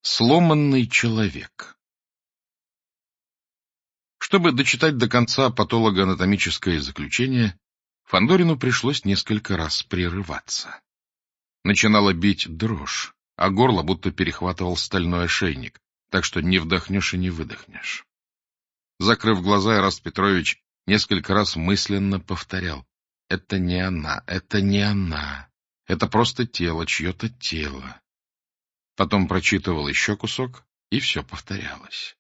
Сломанный человек. Чтобы дочитать до конца патологоанатомическое заключение, Фандорину пришлось несколько раз прерываться. Начинала бить дрожь, а горло будто перехватывал стальной ошейник, так что не вдохнешь и не выдохнешь. Закрыв глаза, Эраст Петрович несколько раз мысленно повторял: «Это не она, это не она, это просто тело, чье-то тело». Потом прочитывал еще кусок, и все повторялось.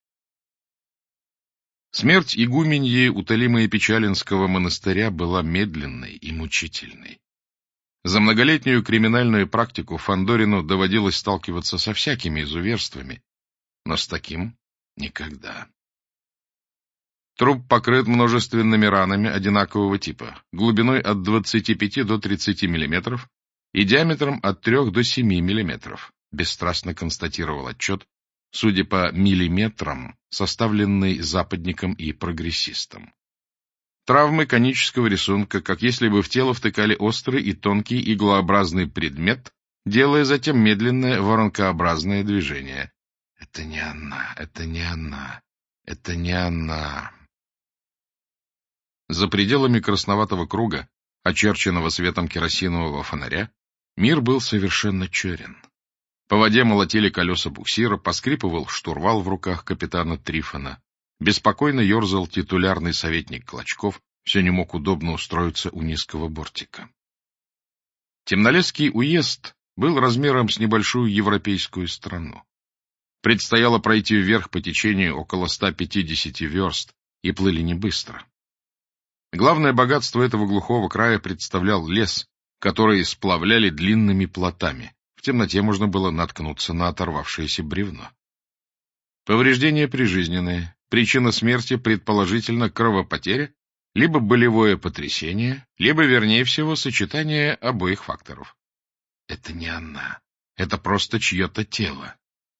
Смерть игуменьи Уталимы Печалинского монастыря была медленной и мучительной. За многолетнюю криминальную практику Фандорину доводилось сталкиваться со всякими изуверствами, но с таким никогда. Труп покрыт множественными ранами одинакового типа, глубиной от 25 до 30 мм и диаметром от 3 до 7 мм, бесстрастно констатировал отчет, судя по миллиметрам, составленный западником и прогрессистом. Травмы конического рисунка, как если бы в тело втыкали острый и тонкий иглообразный предмет, делая затем медленное воронкообразное движение. Это не она, это не она, это не она. За пределами красноватого круга, очерченного светом керосинового фонаря, мир был совершенно черен. По воде молотили колеса буксира, поскрипывал штурвал в руках капитана Трифона. Беспокойно ерзал титулярный советник Клочков, все не мог удобно устроиться у низкого бортика. Темнолесский уезд был размером с небольшую европейскую страну. Предстояло пройти вверх по течению около 150 верст, и плыли не быстро. Главное богатство этого глухого края представлял лес, который сплавляли длинными плотами. В темноте можно было наткнуться на оторвавшееся бревно. Повреждения прижизненные, причина смерти предположительно кровопотеря, либо болевое потрясение, либо, вернее всего, сочетание обоих факторов. Это не она, это просто чье-то тело.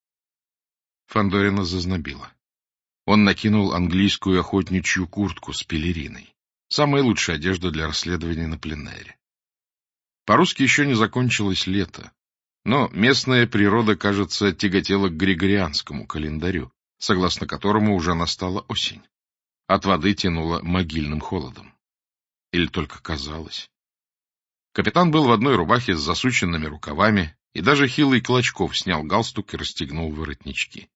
Фандорина зазнобило. Он накинул английскую охотничью куртку с пелериной. Самая лучшая одежда для расследования на пленэре. По-русски еще не закончилось лето. Но местная природа, кажется, тяготела к григорианскому календарю, согласно которому уже настала осень. От воды тянуло могильным холодом. Или только казалось. Капитан был в одной рубахе с засученными рукавами, и даже хилый Клочков снял галстук и расстегнул воротнички.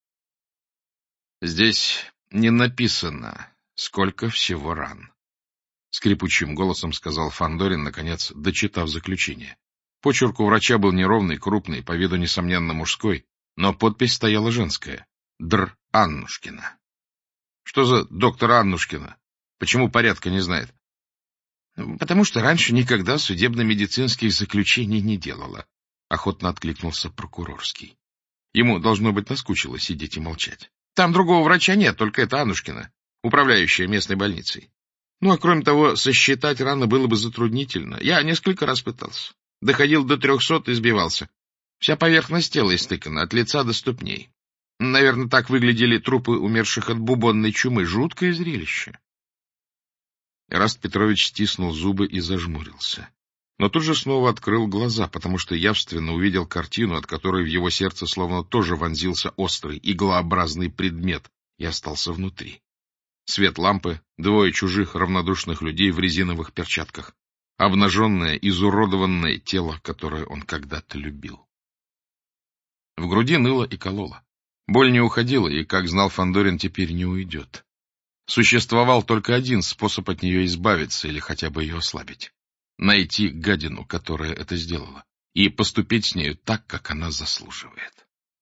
«Здесь не написано, сколько всего ран», — скрипучим голосом сказал Фандорин, наконец, дочитав заключение. Почерк у врача был неровный, крупный, по виду, несомненно, мужской, но подпись стояла женская — Др. Аннушкина. Что за доктор Аннушкина? Почему порядка не знает? — Потому что раньше никогда судебно-медицинских заключений не делала, — охотно откликнулся прокурорский. Ему, должно быть, наскучило сидеть и молчать. Там другого врача нет, только это Аннушкина, управляющая местной больницей. Ну, а кроме того, сосчитать раны было бы затруднительно. Я несколько раз пытался. Доходил до 300 и сбивался. Вся поверхность тела истыкана, от лица до ступней. Наверное, так выглядели трупы умерших от бубонной чумы. Жуткое зрелище. Эраст Петрович стиснул зубы и зажмурился. Но тут же снова открыл глаза, потому что явственно увидел картину, от которой в его сердце словно тоже вонзился острый, иглообразный предмет, и остался внутри. Свет лампы, двое чужих равнодушных людей в резиновых перчатках. Обнаженное, изуродованное тело, которое он когда-то любил. В груди ныло и кололо. Боль не уходила, и, как знал Фандорин, теперь не уйдет. Существовал только один способ от нее избавиться или хотя бы ее ослабить. Найти гадину, которая это сделала, и поступить с нею так, как она заслуживает.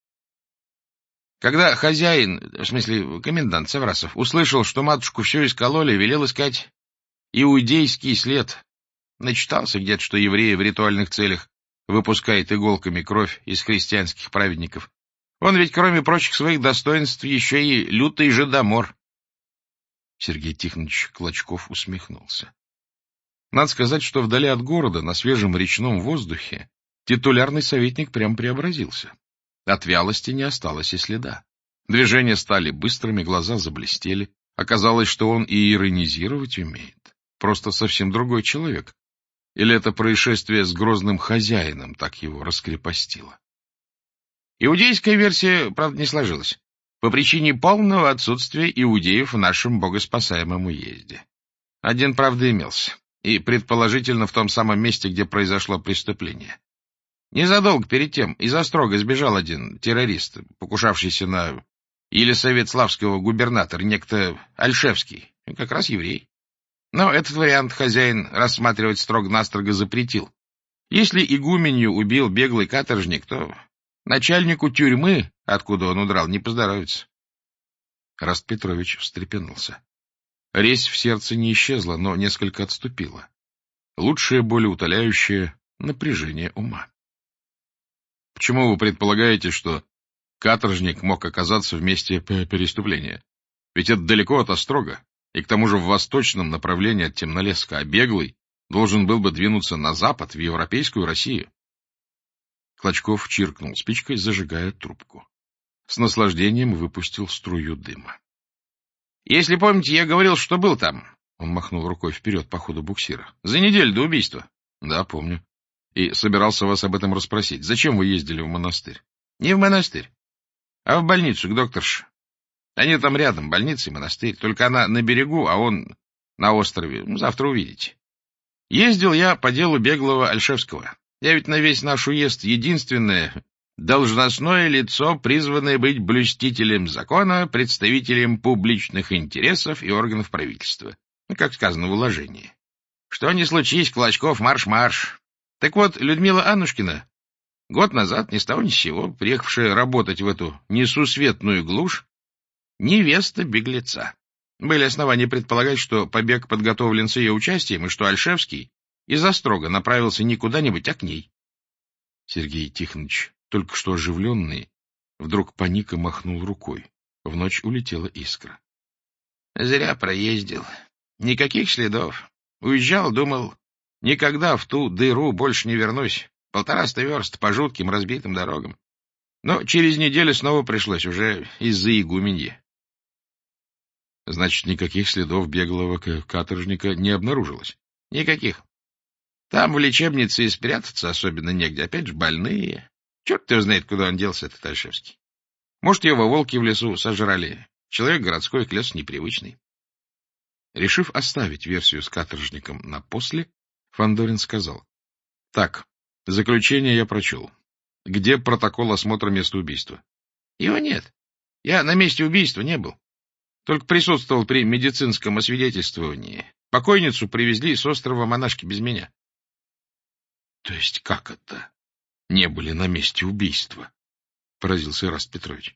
Когда хозяин, в смысле комендант Саврасов, услышал, что матушку все искололи, велел искать иудейский след. Начитался где-то, что евреи в ритуальных целях выпускают иголками кровь из христианских праведников. Он ведь, кроме прочих своих достоинств, еще и лютый жидомор. Сергей Тихонович Клочков усмехнулся. Надо сказать, что вдали от города, на свежем речном воздухе, титулярный советник прям преобразился. От вялости не осталось и следа. Движения стали быстрыми, глаза заблестели. Оказалось, что он и иронизировать умеет. Просто совсем другой человек. Или это происшествие с грозным хозяином так его раскрепостило? Иудейская версия, правда, не сложилась. По причине полного отсутствия иудеев в нашем богоспасаемом уезде. Один, правда, имелся. И, предположительно, в том самом месте, где произошло преступление. Незадолго перед тем из Острога сбежал один террорист, покушавшийся на Елисаветславского губернатора, некто Альшевский, как раз еврей. Но этот вариант хозяин рассматривать строго-настрого запретил. Если игуменью убил беглый каторжник, то начальнику тюрьмы, откуда он удрал, не поздоровится. Раст Петрович встрепенулся. Резь в сердце не исчезла, но несколько отступила. Лучшее болеутоляющее напряжение ума. Почему вы предполагаете, что каторжник мог оказаться в месте преступления? Ведь это далеко от Острога, и к тому же в восточном направлении от Темнолеска, а беглый должен был бы двинуться на запад, в европейскую Россию. Клочков чиркнул спичкой, зажигая трубку. С наслаждением выпустил струю дыма. — Если помните, я говорил, что был там. Он махнул рукой вперед по ходу буксира. — За неделю до убийства. — Да, помню. И собирался вас об этом расспросить. Зачем вы ездили в монастырь? — Не в монастырь, а в больницу к докторше. Они там рядом, больница и монастырь. Только она на берегу, а он на острове. Завтра увидите. Ездил я по делу беглого Альшевского. Я ведь на весь наш уезд единственное должностное лицо, призванное быть блюстителем закона, представителем публичных интересов и органов правительства. Как сказано в уложении. Что ни случись, Клочков, марш-марш. Так вот, Людмила Аннушкина, год назад, ни с того ни с сего, приехавшая работать в эту несусветную глушь, невеста беглеца. Были основания предполагать, что побег подготовлен с ее участием, и что Альшевский из Острога направился не куда-нибудь, а к ней. Сергей Тихонович, только что оживленный, вдруг паник и махнул рукой. В ночь улетела искра. Зря проездил. Никаких следов. Уезжал, думал, никогда в ту дыру больше не вернусь. 150 верст по жутким разбитым дорогам. Но через неделю снова пришлось, уже из-за игуменьи. Значит, никаких следов беглого каторжника не обнаружилось? Никаких. Там в лечебнице и спрятаться особенно негде. Опять же, больные. Черт его знает, куда он делся, этот Альшевский. Может, его волки в лесу сожрали. Человек городской, к лесу непривычный. Решив оставить версию с каторжником на после, Фандорин сказал. — Так, заключение я прочел. Где протокол осмотра места убийства? — Его нет. Я на месте убийства не был. Только присутствовал при медицинском освидетельствовании. Покойницу привезли с острова монашки без меня. — То есть как это? Не были на месте убийства? — поразился Ираст Петрович.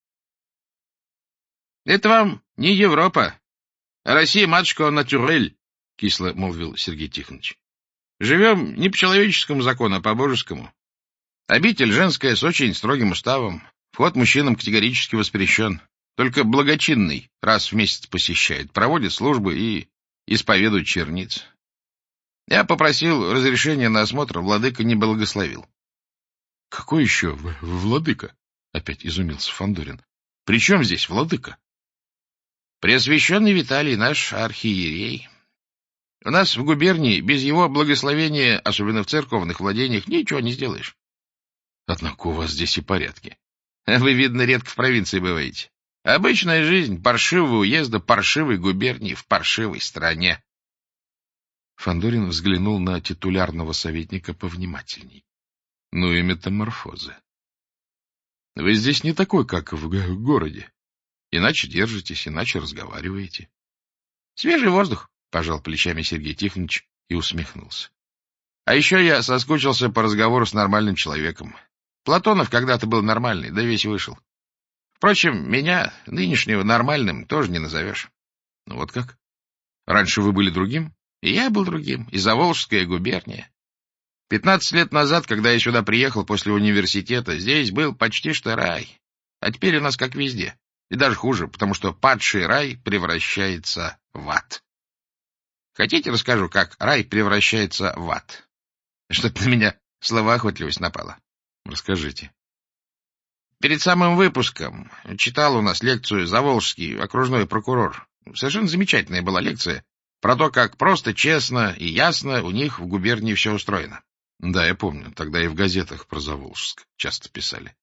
— Это вам не Европа, а Россия, матушка, натюрель, — кисло молвил Сергей Тихонович. — Живем не по человеческому закону, а по божескому. Обитель женская с очень строгим уставом. Вход мужчинам категорически воспрещен. Только благочинный раз в месяц посещает, проводит службы и исповедует черниц. Я попросил разрешения на осмотр, владыка не благословил. — Какой еще владыка? — опять изумился Фандорин. — При чем здесь владыка? — Преосвященный Виталий, наш архиерей. У нас в губернии без его благословения, особенно в церковных владениях, ничего не сделаешь. — Однако у вас здесь и порядки. Вы, видно, редко в провинции бываете. Обычная жизнь паршивого уезда, паршивой губернии в паршивой стране. Фандорин взглянул на титулярного советника повнимательней. Ну и метаморфозы. Вы здесь не такой, как в городе. Иначе держитесь, иначе разговариваете. Свежий воздух, пожал плечами Сергей Тихонович и усмехнулся. А еще я соскучился по разговору с нормальным человеком. Платонов когда-то был нормальный, да весь вышел. Впрочем, меня, нынешнего, нормальным тоже не назовешь. Ну вот как? Раньше вы были другим? И я был другим, и Заволжская губерния. 15 лет назад, когда я сюда приехал после университета, здесь был почти что рай. А теперь у нас как везде. И даже хуже, потому что падший рай превращается в ад. Хотите, расскажу, как рай превращается в ад? Что-то на меня словоохотливость напала. Расскажите. Перед самым выпуском читал у нас лекцию Заволжский окружной прокурор. Совершенно замечательная была лекция про то, как просто, честно и ясно у них в губернии все устроено. Да, я помню, тогда и в газетах про Заволжск часто писали.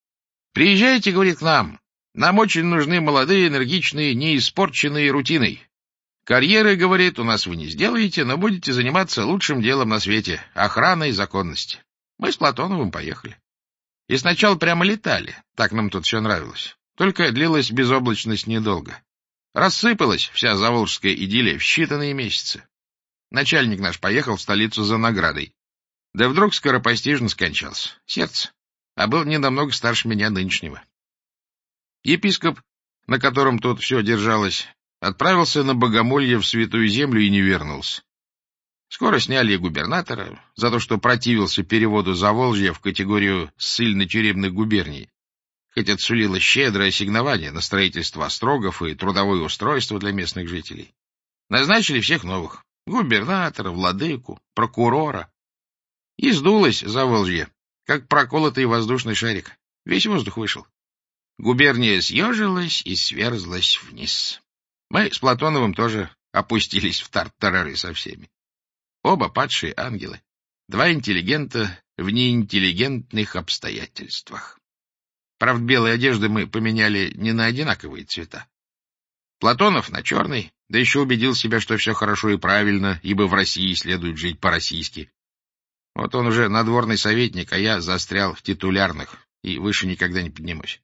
Приезжайте, говорит, к нам. Нам очень нужны молодые, энергичные, не испорченные рутиной. Карьеры, говорит, у нас вы не сделаете, но будете заниматься лучшим делом на свете — охраной законности. Мы с Платоновым поехали. И сначала прямо летали, так нам тут все нравилось. Только длилась безоблачность недолго. Рассыпалась вся заволжская идиллия в считанные месяцы. Начальник наш поехал в столицу за наградой. Да вдруг скоропостижно скончался. Сердце. А был не намного старше меня нынешнего. Епископ, на котором тут все держалось, отправился на богомолье в Святую Землю и не вернулся. Скоро сняли и губернатора за то, что противился переводу Заволжья в категорию ссыльно-тюремных губерний, хоть отсулило щедрое ассигнование на строительство острогов и трудовое устройство для местных жителей. Назначили всех новых — губернатора, владыку, прокурора. И сдулось Заволжье, как проколотый воздушный шарик. Весь воздух вышел. Губерния съежилась и сверзлась вниз. Мы с Платоновым тоже опустились в тартарары со всеми. Оба падшие ангелы. Два интеллигента в неинтеллигентных обстоятельствах. Правда, белые одежды мы поменяли не на одинаковые цвета. Платонов на черный, да еще убедил себя, что все хорошо и правильно, ибо в России следует жить по-российски. Вот он уже надворный советник, а я застрял в титулярных и выше никогда не поднимусь.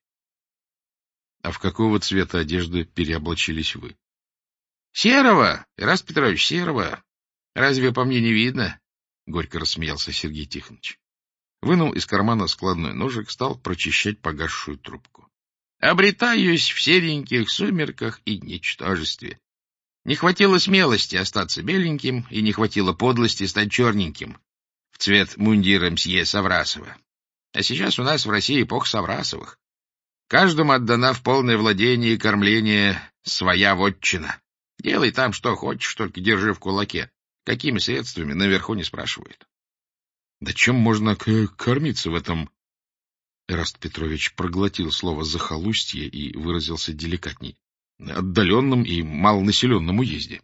— А в какого цвета одежды переоблачились вы? — Серого, Ираст Петрович, серого. Разве по мне не видно? — горько рассмеялся Сергей Тихонович. Вынул из кармана складной ножик, стал прочищать погасшую трубку. Обретаюсь в сереньких сумерках и ничтожестве. Не хватило смелости остаться беленьким и не хватило подлости стать черненьким, в цвет мундира мсье Саврасова. А сейчас у нас в России эпоха Саврасовых. Каждому отдана в полное владение и кормление своя вотчина. Делай там, что хочешь, только держи в кулаке. Какими средствами, наверху не спрашивают. Да чем можно кормиться в этом? Эраст Петрович проглотил слово «захолустье» и выразился деликатней. Отдаленном и малонаселенном уезде.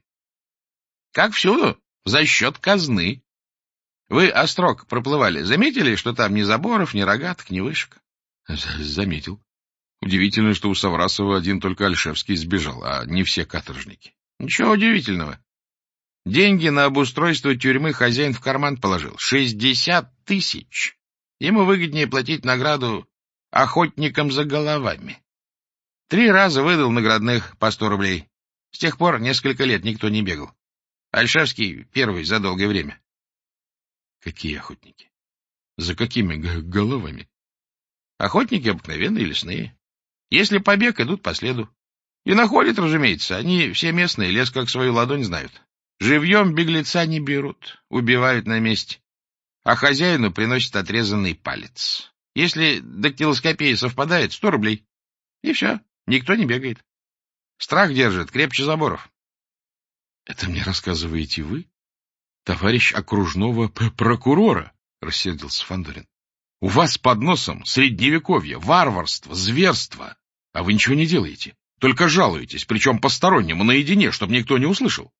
Как всюду, за счет казны. Вы острог проплывали, заметили, что там ни заборов, ни рогаток, ни вышек? Заметил. Удивительно, что у Саврасова один только Ольшевский сбежал, а не все каторжники. Ничего удивительного. Деньги на обустройство тюрьмы хозяин в карман положил. 60 тысяч. Ему выгоднее платить награду охотникам за головами. 3 раза выдал наградных по 100 рублей. С тех пор несколько лет никто не бегал. Ольшевский первый за долгое время. Какие охотники? За какими головами? Охотники обыкновенные, лесные. Если побег, идут по следу. И находят, разумеется, они все местные, лес как свою ладонь знают. Живьем беглеца не берут, убивают на месте. А хозяину приносят отрезанный палец. Если дактилоскопия совпадает, 100 рублей. И все, никто не бегает. Страх держит крепче заборов. — Это мне рассказываете вы, товарищ окружного прокурора? — рассердился Фандорин. — У вас под носом средневековье, варварство, зверство, а вы ничего не делаете. Только жалуетесь, причем постороннему, наедине, чтобы никто не услышал.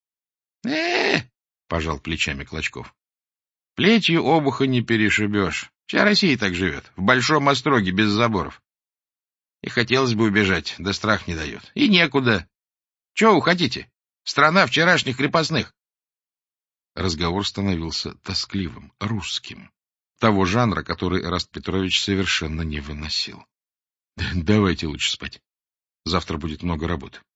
— пожал плечами Клочков. — Плетью обуха не перешибешь. Вся Россия так живет, в большом остроге, без заборов. И хотелось бы убежать, да страх не дает. И некуда. Чего вы хотите? Страна вчерашних крепостных. Разговор становился тоскливым, русским. Того жанра, который Эраст Петрович совершенно не выносил. — Давайте лучше спать. Завтра будет много работы.